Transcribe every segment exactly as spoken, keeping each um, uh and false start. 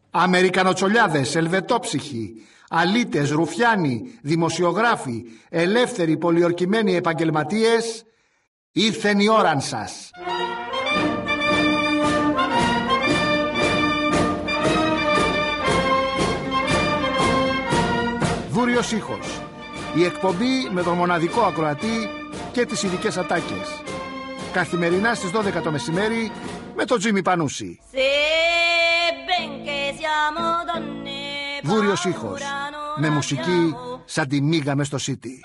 Αμερικανοτσολιάδες, ελβετόψυχοι, αλήτες, ρουφιάνοι, δημοσιογράφοι, ελεύθεροι πολιορκημένοι επαγγελματίες, ήρθεν η ώραν σας. Βούριος ήχος. Η εκπομπή με τον μοναδικό ακροατή και τις ειδικές ατάκες. Καθημερινά στις δώδεκα το μεσημέρι με τον Τζίμι Πανούση. Βούριος ήχος. Με μουσική σαν τη μίγα μες στο City.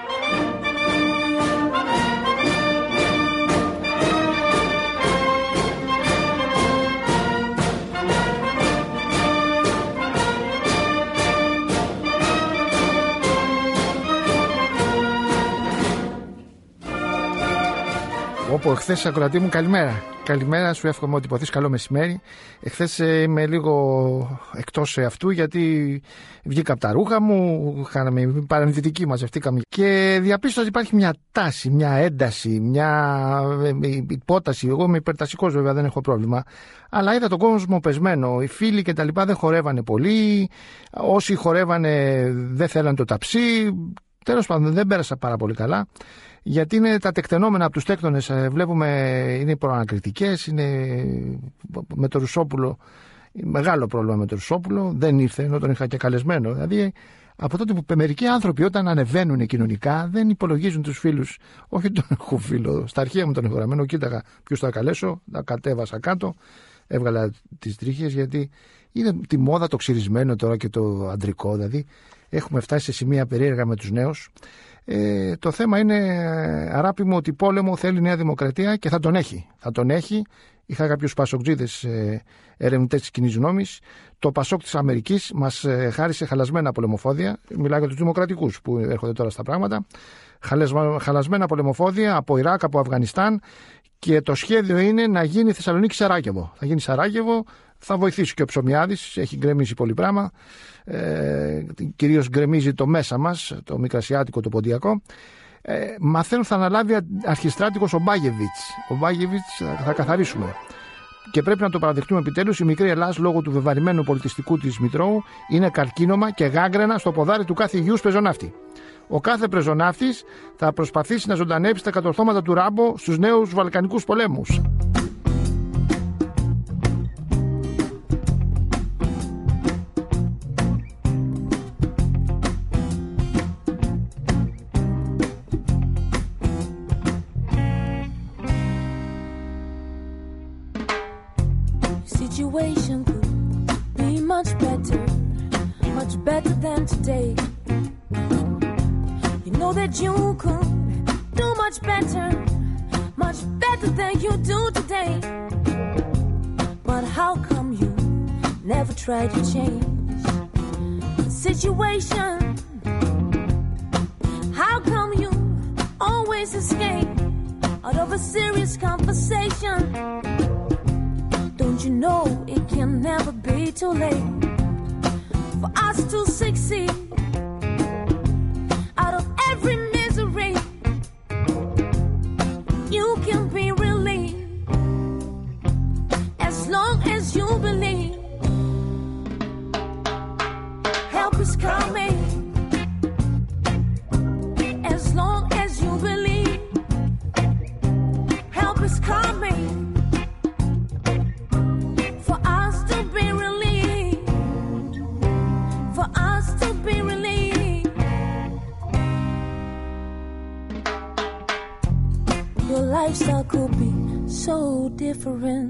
Όπου εχθές ακροατή μου, καλημέρα. Καλημέρα, σου εύχομαι ότι υποθείς καλό μεσημέρι. Εχθές είμαι λίγο εκτός αυτού γιατί βγήκα από τα ρούχα μου, κάναμε παρενθητική, μαζευτήκαμε και διαπίστωσα ότι υπάρχει μια τάση, μια ένταση, μια υπόταση. Εγώ είμαι υπερτασικός βέβαια, δεν έχω πρόβλημα. Αλλά είδα τον κόσμο πεσμένο. Οι φίλοι και τα λοιπά δεν χορεύανε πολύ. Όσοι χορεύανε δεν θέλαν το ταψί. Τέλος πάντων, δεν πέρασα πάρα πολύ καλά. Γιατί είναι τα τεκτενόμενα από τους τέκτονες, βλέπουμε, είναι προανακριτικές, είναι με το Ρουσόπουλο, μεγάλο πρόβλημα με το Ρουσόπουλο, δεν ήρθε ενώ τον είχα και καλεσμένο. Δηλαδή από τότε που μερικοί άνθρωποι όταν ανεβαίνουν κοινωνικά δεν υπολογίζουν τους φίλους. Όχι τον έχω φίλο, στα αρχαία μου τον έχω γραμμένο, κοίταγα ποιους θα καλέσω, τα κατέβασα κάτω, έβγαλα τις τρίχες γιατί είναι τη μόδα το ξυρισμένο τώρα και το αντρικό, δηλαδή έχουμε φτάσει σε σημεία περίεργα με τους νέους. Ε, το θέμα είναι, αράπη μου, ότι πόλεμο θέλει η Νέα Δημοκρατία και θα τον έχει. Θα τον έχει. Είχα κάποιους πασοκτζίδες ε, ερευνητές της κοινής γνώμης. Το Πασόκ της Αμερικής μας ε, χάρισε χαλασμένα πολεμοφόδια. Μιλάω για τους δημοκρατικούς που έρχονται τώρα στα πράγματα. Χαλασμα, χαλασμένα πολεμοφόδια από Ιράκ, από Αφγανιστάν. Και το σχέδιο είναι να γίνει Θεσσαλονίκη Σαράγεβο. Θα γίνει Σαράγεβο. Θα βοηθήσει και ο Ψωμιάδης, έχει γκρεμίσει πολύ πράγμα. Ε, κυρίως γκρεμίζει το μέσα μας, το Μικρασιάτικο, το Ποντιακό. Ε, μαθαίνουν θα αναλάβει αρχιστράτηγος ο Μπάγεβιτς. Ο Μπάγεβιτς θα καθαρίσουμε. Και πρέπει να το παραδεχτούμε επιτέλους, η μικρή Ελλάς λόγω του βεβαρημένου πολιτιστικού της Μητρώου είναι καρκίνωμα και γάγκρενα στο ποδάρι του κάθε υγιούς πεζοναύτη. Ο κάθε πεζοναύτης θα προσπαθήσει να ζωντανέψει τα κατορθώματα του Ράμπο στους νέους Βαλκανικούς πολέμους. Situation could be much better, much better than today. You know that you could do much better, much better than you do today. But how come you never tried to change the situation? How come you always escape out of a serious conversation? Don't you know it can never be too late for us to succeed out of every misery? You can be relieved as long as you believe. Help is coming as long as you believe. Help is coming. Lifestyle could be so different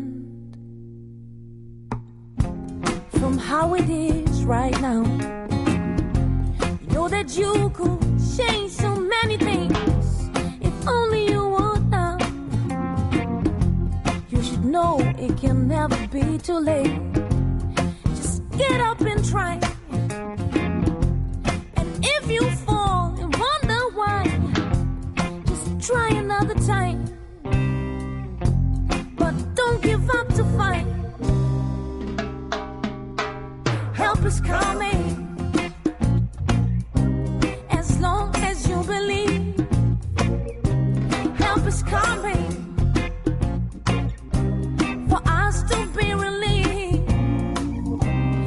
from how it is right now. You know that you could change so many things if only you would now. You should know it can never be too late. Just get up and try. And if you fall and wonder why, just try another time. Don't give up to fight. Help is coming as long as you believe. Help is coming for us to be relieved.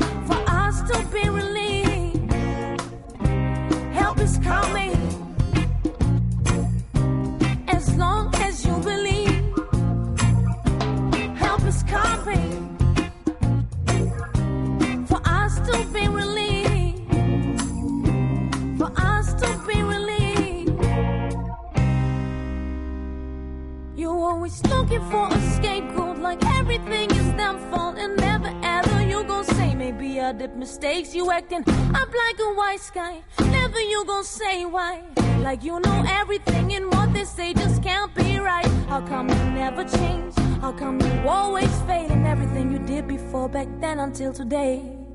looking for a scapegoat, like everything is their fault, and never ever you gon' say maybe I did mistakes. You acting up like a white sky, never you gon' say why, like you know everything and what they say just can't be right. How come you never change? How come you always fail in everything you did before, back then until today?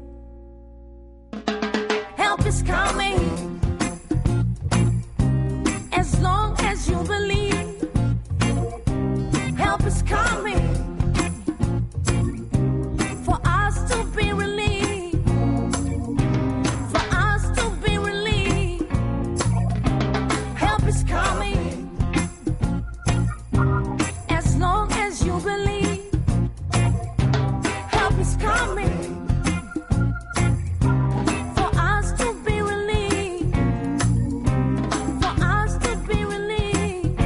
Help is coming, as long as you believe. Help is coming, for us to be relieved, for us to be relieved. Help is coming, as long as you believe. Help is coming, for us to be relieved, for us to be relieved.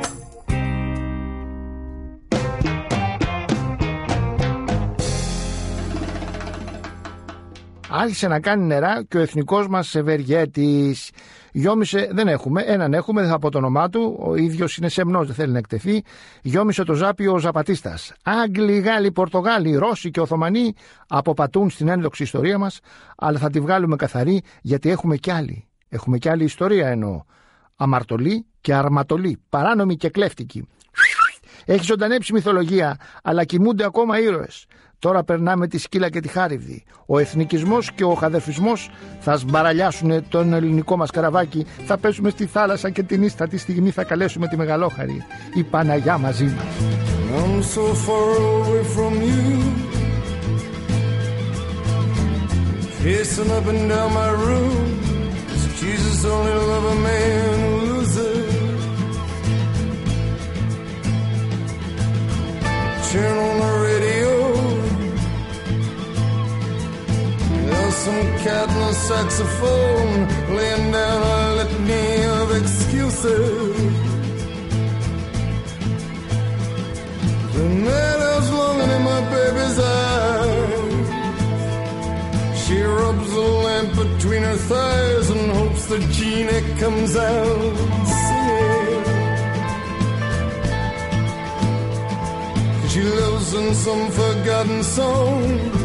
Άρχισε να κάνει νερά και ο εθνικός μας ευεργέτης. Γιόμισε, δεν έχουμε, έναν έχουμε, δεν θα πω το όνομά του, ο ίδιος είναι σεμνός, δεν θέλει να εκτεθεί. Γιόμισε το ζάπι ο Ζαπατίστας. Άγγλοι, Γάλλοι, Πορτογάλοι, Ρώσοι και Οθωμανοί αποπατούν στην ένδοξη ιστορία μας, αλλά θα τη βγάλουμε καθαρή, γιατί έχουμε κι άλλη. Έχουμε κι άλλη ιστορία εννοώ. Αμαρτωλή και αρματολή, παράνομη και κλέφτικη. Έχει ζωντανέψει μυθολογία, αλλά κοιμούνται ακόμα ήρωες. Τώρα περνάμε τη σκύλα και τη χάριβδη. Ο εθνικισμός και ο χαδερφισμός θα σμπαραλιάσουν τον ελληνικό μας καραβάκι. Θα πέσουμε στη θάλασσα και την ίστατη στιγμή θα καλέσουμε τη Μεγαλόχαρη. Η Παναγιά μαζί μας. I'm so far away from you, pacing up and down my room. Does Jesus only love a man who loses? Turn on the radio, there's some cat in a saxophone laying down a litany of excuses. The night is longing in my baby's eyes. She rubs a lamp between her thighs and hopes the genie comes out singing. She lives in some forgotten song,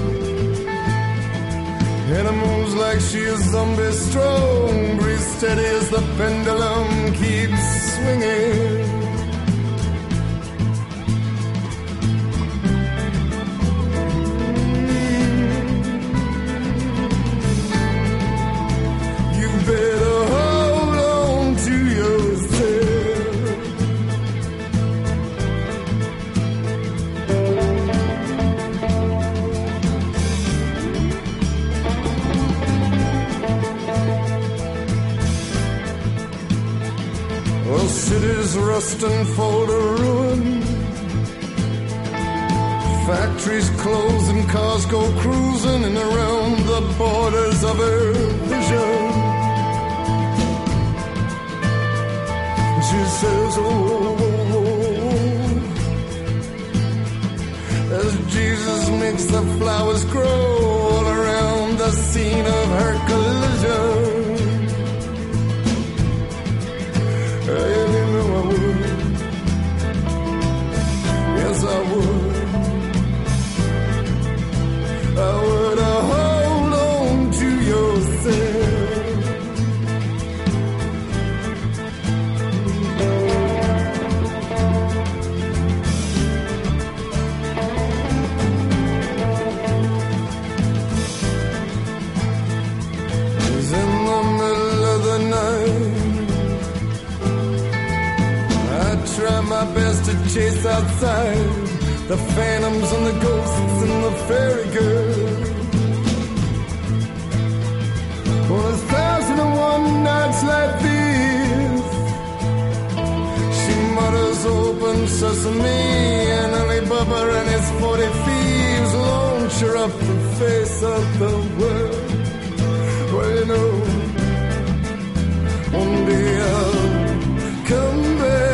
and it moves like she is zombie strong. Breathe steady as the pendulum keeps swinging. You better hold on to yourself. Well, cities rust and fall to ruin, factories close and cars go cruising in around the borders of her vision. She says, oh, oh, oh, as Jesus makes the flowers grow all around the scene of her collision. You know I would, yes I would, I would uh, hold on to yourself. It's in the middle of the night, try my best to chase outside the phantoms and the ghosts and the fairy girl. On a thousand and one nights like this, she mutters open sesame, and Alibaba and his forty thieves launch her up the face of the world. Well, you know, one day I'll come back.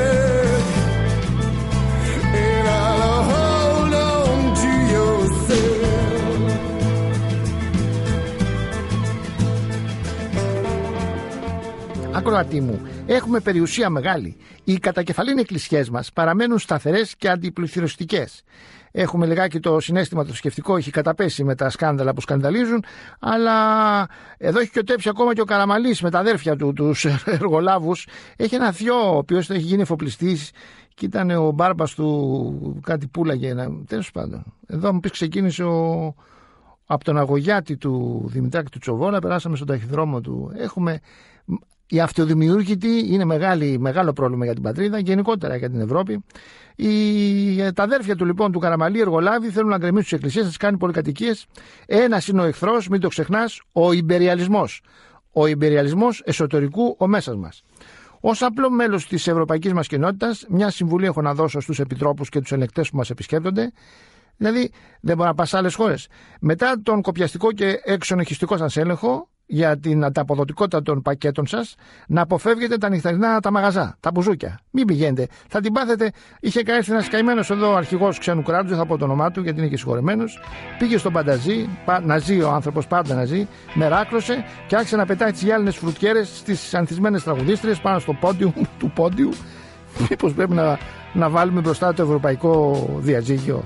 ακροατή μου, έχουμε περιουσία μεγάλη. Οι κατακεφαλήν εκκλησιές μας παραμένουν σταθερές και αντιπληθυριστικές. Έχουμε λιγάκι το συναίσθημα το θρησκευτικό, έχει καταπέσει με τα σκάνδαλα που σκανδαλίζουν, αλλά εδώ έχει κιωτέψει ακόμα και ο Καραμαλής με τα αδέρφια του, τους εργολάβους. Έχει ένα θειό, ο οποίος έχει γίνει εφοπλιστής και ήταν ο μπάρμπας του, κάτι πουλάγε. Τέλος πάντων, εδώ μου πεις ξεκίνησε ο, από τον αγωγιάτη του Δημητράκη του Τσοβόλα, περάσαμε στον ταχυδρόμο του. Έχουμε. Η αυτοδημιούργητη είναι μεγάλη, μεγάλο πρόβλημα για την πατρίδα, γενικότερα για την Ευρώπη. Οι, τα αδέρφια του λοιπόν του Καραμαλή, εργολάβοι, θέλουν να γκρεμίσουν τις εκκλησίες, να τις κάνουν πολυκατοικίες. Ένας είναι ο εχθρός, μην το ξεχνάς, ο ιμπεριαλισμός. Ο ιμπεριαλισμός εσωτερικού ο μέσας μας. Ως απλό μέλος της ευρωπαϊκής μας κοινότητας, μια συμβουλή έχω να δώσω στους επιτρόπους και τους ελεκτές που μας επισκέπτονται. Δηλαδή, δεν μπορεί να πας σε άλλες χώρες. Μετά τον κοπιαστικό και εξονοχιστικό σας έλεγχο, για την ανταποδοτικότητα των πακέτων σας, να αποφεύγετε τα νυχτερινά τα μαγαζά, τα μπουζούκια. Μην πηγαίνετε, θα την πάθετε. Είχε έρθει ένας καημένος εδώ αρχηγός ξένου κράτους, δεν θα πω το όνομά του γιατί είναι και συγχωρεμένος. Πήγε στον Πανταζή, να ζει ο άνθρωπος, πάντα να ζει, μεράκλωσε και άρχισε να πετάει τις γυάλινες φρουτιέρες στις ανθισμένες τραγουδίστριες πάνω στο πόντιου του πόντιου. Μήπως πρέπει να, να βάλουμε μπροστά το ευρωπαϊκό διαζύγιο.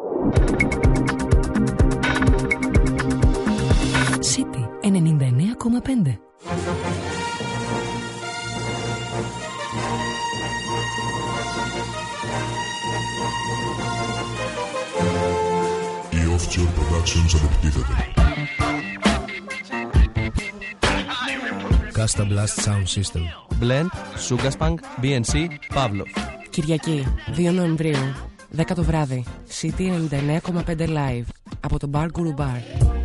City ενενήντα εννέα κόμμα κόμμα πέντε. Η Offshore Productions αντεπιτίθεται. Casta Blast Sound System. Blend, Sugaspunk, μπι εν σι, Pavlov. Κυριακή, δύο Νοεμβρίου, δέκα το βράδυ, City ενενήντα εννέα κόμμα πέντε Live, από το Bar Guru Bar.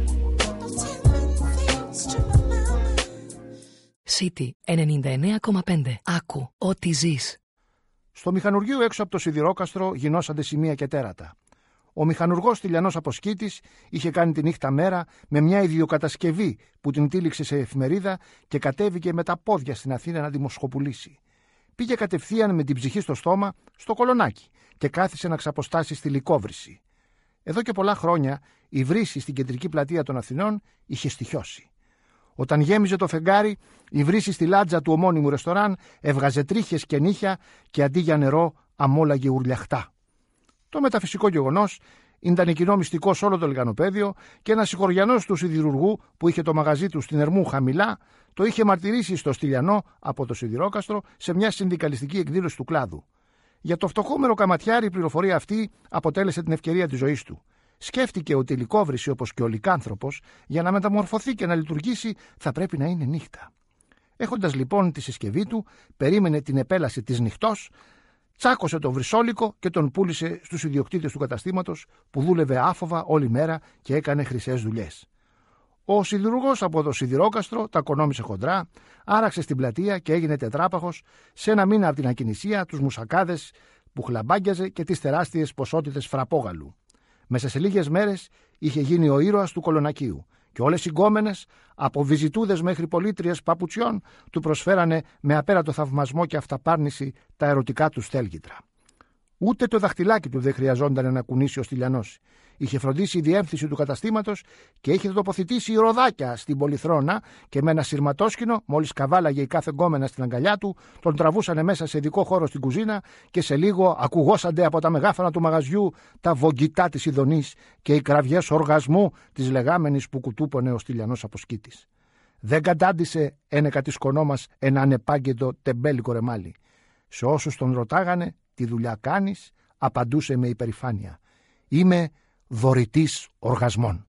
City ενενήντα εννέα κόμμα πέντε. Άκου ό,τι ζεις. Στο μηχανουργείο έξω από το σιδηρόκαστρο γινώσανται σημεία και τέρατα. Ο μηχανουργός Τηλιανός Αποσκήτης είχε κάνει τη νύχτα μέρα με μια ιδιοκατασκευή που την τύλιξε σε εφημερίδα και κατέβηκε με τα πόδια στην Αθήνα να δημοσχοπουλήσει. Πήγε κατευθείαν με την ψυχή στο στόμα στο Κολονάκι και κάθισε να ξαποστάσει στη Λυκόβρηση. Εδώ και πολλά χρόνια η βρύση στην κεντρική πλατεία των Αθηνών είχε στοιχιώσει. Όταν γέμιζε το φεγγάρι, η βρύση στη λάτζα του ομώνυμου ρεστοράν έβγαζε τρίχες και νύχια και αντί για νερό αμόλαγε ουρλιαχτά. Το μεταφυσικό γεγονός ήταν κοινό μυστικό σε όλο το λιγανοπαίδιο και ένας συγχωριανός του σιδηρουργού που είχε το μαγαζί του στην Ερμού χαμηλά το είχε μαρτυρήσει στο Στυλιανό από το Σιδηρόκαστρο σε μια συνδικαλιστική εκδήλωση του κλάδου. Για το φτωχόμερο καματιάρη η πληροφορία αυτή αποτέλεσε την ευκαιρία της ζωής του. Σκέφτηκε ότι η Λυκόβρηση, όπως και ο Λυκάνθρωπος, για να μεταμορφωθεί και να λειτουργήσει θα πρέπει να είναι νύχτα. Έχοντας λοιπόν τη συσκευή του, περίμενε την επέλαση της νυχτός, τσάκωσε τον βρυσόλικο και τον πούλησε στους ιδιοκτήτες του καταστήματος που δούλευε άφοβα όλη μέρα και έκανε χρυσές δουλειές. Ο σιδηρουργός από το Σιδηρόκαστρο τα οικονόμησε χοντρά, άραξε στην πλατεία και έγινε τετράπαχος σε ένα μήνα από την ακινησία, τους μουσακάδες που χλαμπάγκιαζε και τις τεράστιες ποσότητες φραπόγαλου. Μέσα σε λίγες μέρες είχε γίνει ο ήρωας του Κολονακίου και όλες οι γκόμενες, από βυζιτούδες μέχρι πολίτριες παπουτσιών, του προσφέρανε με απέρατο θαυμασμό και αυταπάρνηση τα ερωτικά του στέλγητρα. Ούτε το δαχτυλάκι του δεν χρειαζόταν να κουνήσει ο Στυλιανός. Είχε φροντίσει η διεύθυνση του καταστήματος και είχε τοποθετήσει ροδάκια στην πολυθρόνα και με ένα σειρματόσκηνο, μόλις καβάλαγε η κάθε γκόμενα στην αγκαλιά του, τον τραβούσανε μέσα σε ειδικό χώρο στην κουζίνα και σε λίγο ακουγόσανται από τα μεγάφωνα του μαγαζιού τα βογγητά της ειδονής και οι κραυγές οργασμού της λεγάμενης που κουτούπωνε ο Στυλιανός Αποσκήτης. Δεν κατάντησε ένεκα της κονόμας ένα ανεπάγγελτο τεμπέλικο ρεμάλι. Σε όσους τον ρωτάγανε τι δουλειά κάνεις, απαντούσε με υπερηφάνεια. Είμαι δωρητής οργασμών.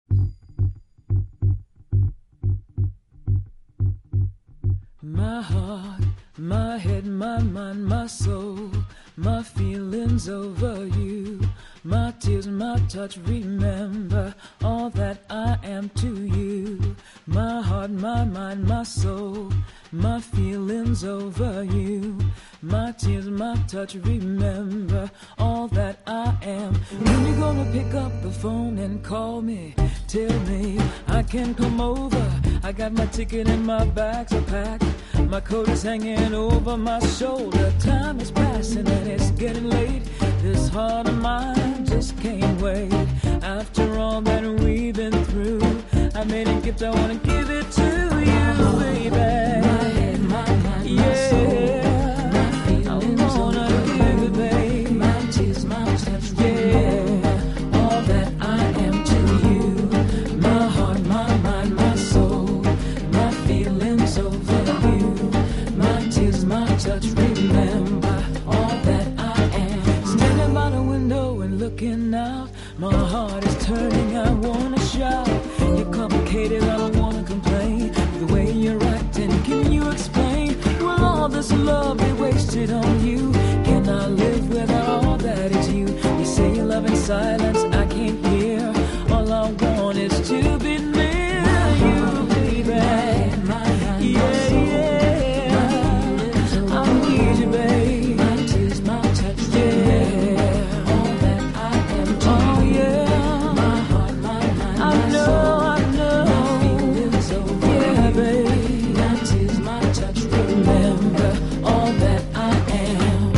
My heart, my head, my mind, my soul, my feelings over you, my tears, my touch, remember all that I am to you. My heart, my mind, my soul, my feelings over you, my tears, my touch, remember all that I am. When you gonna pick up the phone and call me, tell me I can come over. I got my ticket and my bags are packed. My coat is hanging over my shoulder. Time is passing and it's getting late. This heart of mine just can't wait. After all that we've been through, I made a gift, I wanna give it to you, baby. My head, my mind, my yeah. soul, my feelings I wanna give it, babe. My tears, my touch, yeah. All that I am to you. My heart, my mind, my soul, my feelings over you. My tears, my touch, remember all that I am. Standing by the window and looking out, my heart is turning, I wanna shout. You're complicated, I don't wanna complain. The way you're acting, can you explain? Will all this love be wasted on you? Can I live without all that is you? You say you love in silence, I can't hear. All I want is to be near you, baby. Yeah, yeah. I need you, babe. My tears, my touch, yeah. All that I am to you. My heart, my mind, I know, I know. My feelings over yeah, babe. My tears, my touch, remember all that I am.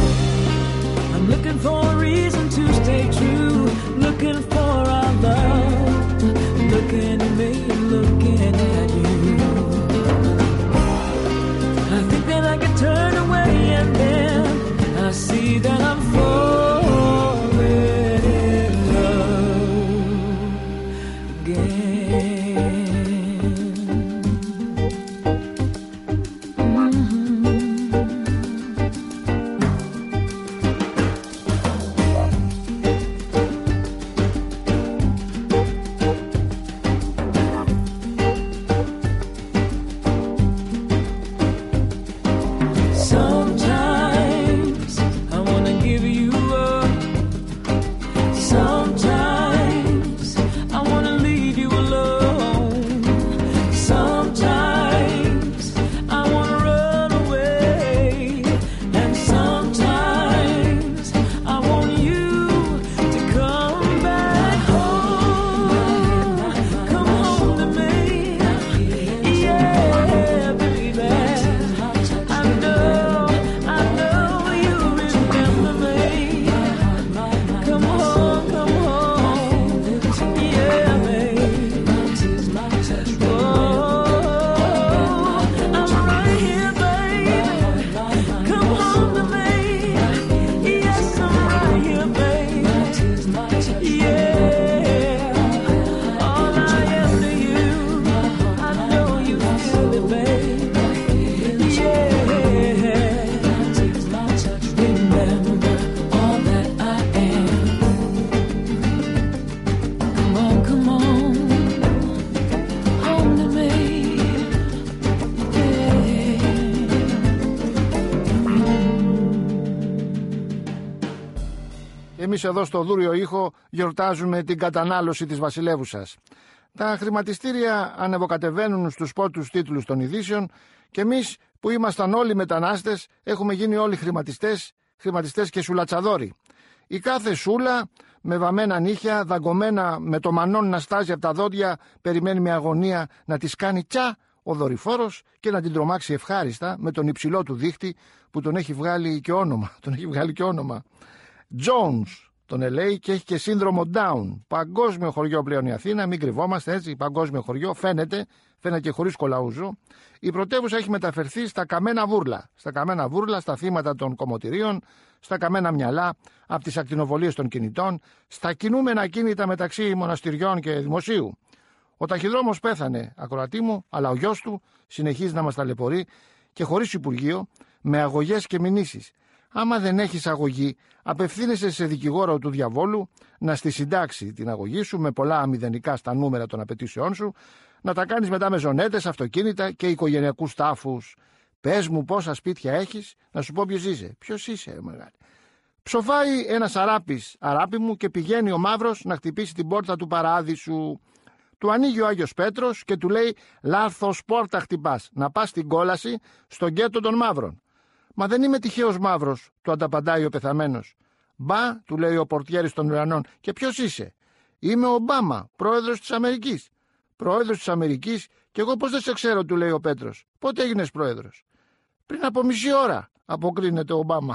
εμείς εδώ στο Δούριο Ήχο γιορτάζουμε την κατανάλωση της βασιλεύουσας. Τα χρηματιστήρια ανεβοκατεβαίνουν στους πρώτους τίτλους των ειδήσεων και εμείς που ήμασταν όλοι μετανάστες έχουμε γίνει όλοι χρηματιστές, χρηματιστές και σουλατσαδόροι. Η κάθε σούλα με βαμμένα νύχια, δαγκωμένα με το μανόν να στάζει από τα δόντια, περιμένει με αγωνία να της κάνει τσα ο δορυφόρος και να την τρομάξει ευχάριστα με τον υψηλό του δίχτυ που τον έχει βγάλει και όνομα. Τον έχει βγάλει και όνομα. Jones τον ελέει και έχει και σύνδρομο Down. Παγκόσμιο χωριό πλέον η Αθήνα, μην κρυβόμαστε έτσι. Παγκόσμιο χωριό, φαίνεται, φαίνεται και χωρίς κολαούζο. Η πρωτεύουσα έχει μεταφερθεί στα καμένα βούρλα. Στα καμένα βούρλα, στα θύματα των κομμωτηρίων, στα καμένα μυαλά, από τις ακτινοβολίες των κινητών, στα κινούμενα κίνητα μεταξύ μοναστηριών και δημοσίου. Ο ταχυδρόμος πέθανε, ακροατή μου, αλλά ο γιος του συνεχίζει να μας ταλαιπωρεί και χωρίς Υπουργείο, με αγωγές και μηνύσεις. Άμα δεν έχεις αγωγή, απευθύνεσαι σε δικηγόρο του διαβόλου να στη συντάξει την αγωγή σου με πολλά αμηδενικά στα νούμερα των απαιτήσεών σου, να τα κάνεις μετά με ζωνέτες, αυτοκίνητα και οικογενειακούς τάφους. Πες μου πόσα σπίτια έχεις, να σου πω ποιος είσαι. Ποιος είσαι, μεγάλη. Ψοφάει ένας αράπης, αράπη μου, και πηγαίνει ο μαύρος να χτυπήσει την πόρτα του παράδεισου. Του ανοίγει ο Άγιος Πέτρος και του λέει: λάθος πόρτα χτυπάς, να πας στην κόλαση στον γκέτο των μαύρων. Μα δεν είμαι τυχαίος μαύρος, του ανταπαντάει ο πεθαμένος. Μπα, του λέει ο πορτιέρης των ουρανών, και ποιος είσαι? Είμαι ο Ομπάμα, πρόεδρος της Αμερικής. Πρόεδρος της Αμερικής, και εγώ πώς δεν σε ξέρω, του λέει ο Πέτρος. Πότε έγινες πρόεδρος? Πριν από μισή ώρα, αποκρίνεται ο Ομπάμα.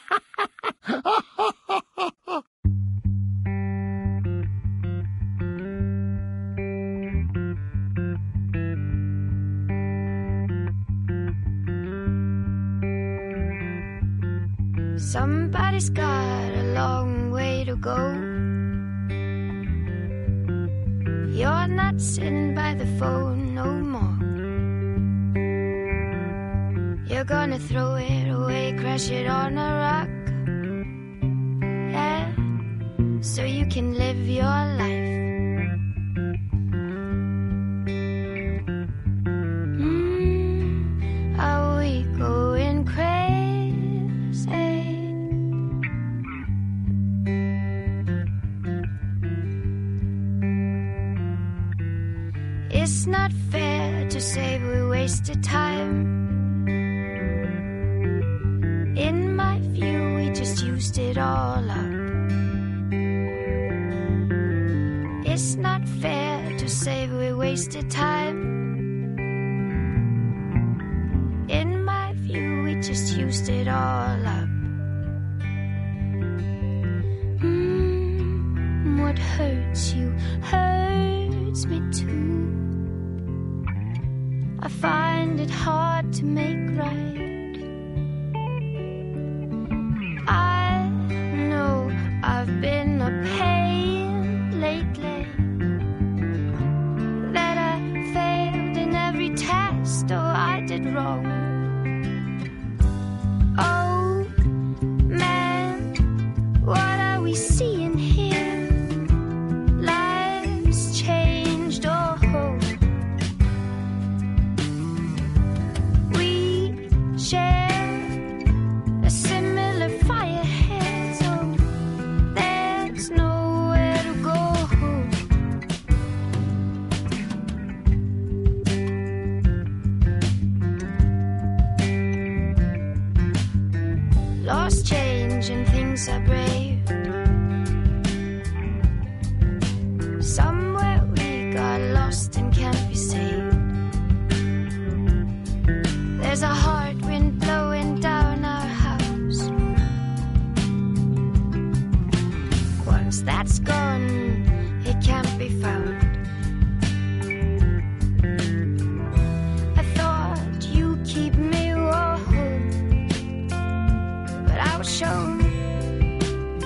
Somebody's got a long way to go. You're not sitting by the phone no more. You're gonna throw it away, crash it on a rock. Yeah, so you can live your life. Mm, are we going crazy? It's not fair to say we wasted time. In my view, we just used it all up. It's not fair to say we wasted time. In my view, we just used it all up. Mm, what hurts you hurts me too. I find it hard to make right. I know I've been a pain lately, that I failed in every test, or I did wrong. Oh man, what are we seeing here? Lives changed, oh. Share a similar fire here, so there's nowhere to go. Lost change and things are brave. Somewhere we got lost and can't be saved. There's a hard wind blowing down our house. Once that's gone, it can't be found. I thought you keep me warm, but I was shown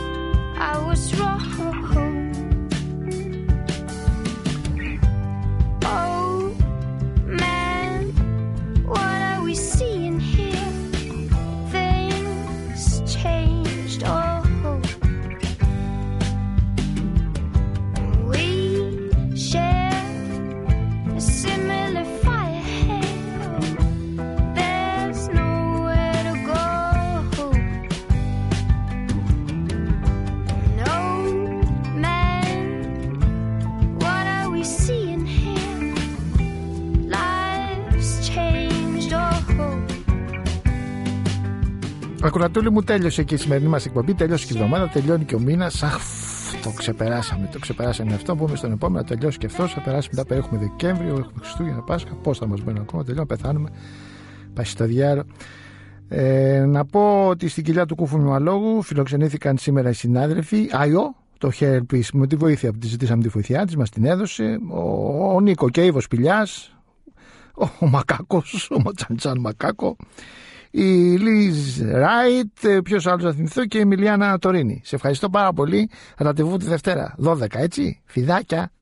I was wrong. Ακροατούλη μου, τέλειωσε και η σημερινή μας εκπομπή. Τέλειωσε και η εβδομάδα, τελειώνει και ο μήνας. Αχ, το ξεπεράσαμε, το ξεπεράσαμε αυτό. Μπούμε στον επόμενο, τελειώσει και αυτό. Θα περάσει μετά, έχουμε Δεκέμβριο, έχουμε Χριστούγεννα, Πάσχα. Πώς θα μας μπαίνει ακόμα, τελειώνει, πεθάνουμε. Πάει στο διάρο. Ε, να πω ότι στην κοιλιά του Κούφου Αλόγου φιλοξενήθηκαν σήμερα οι συνάδελφοι Άιο, το Help με τη βοήθεια που τη ζητήσαμε, τη βοήθειά της, μας την έδωσε. Ο, ο Νίκο και Ήβος Πηλιάς, ο, ο Μακάκος, ο Ματσαντσάν Μακάκο, η Λίζ Ράιτ, ποιος άλλος θα θυμηθώ, και η Εμιλιάνα Τωρίνη. Σε ευχαριστώ πάρα πολύ. Ραντεβού τη Δευτέρα, δώδεκα, έτσι. Φιδάκια.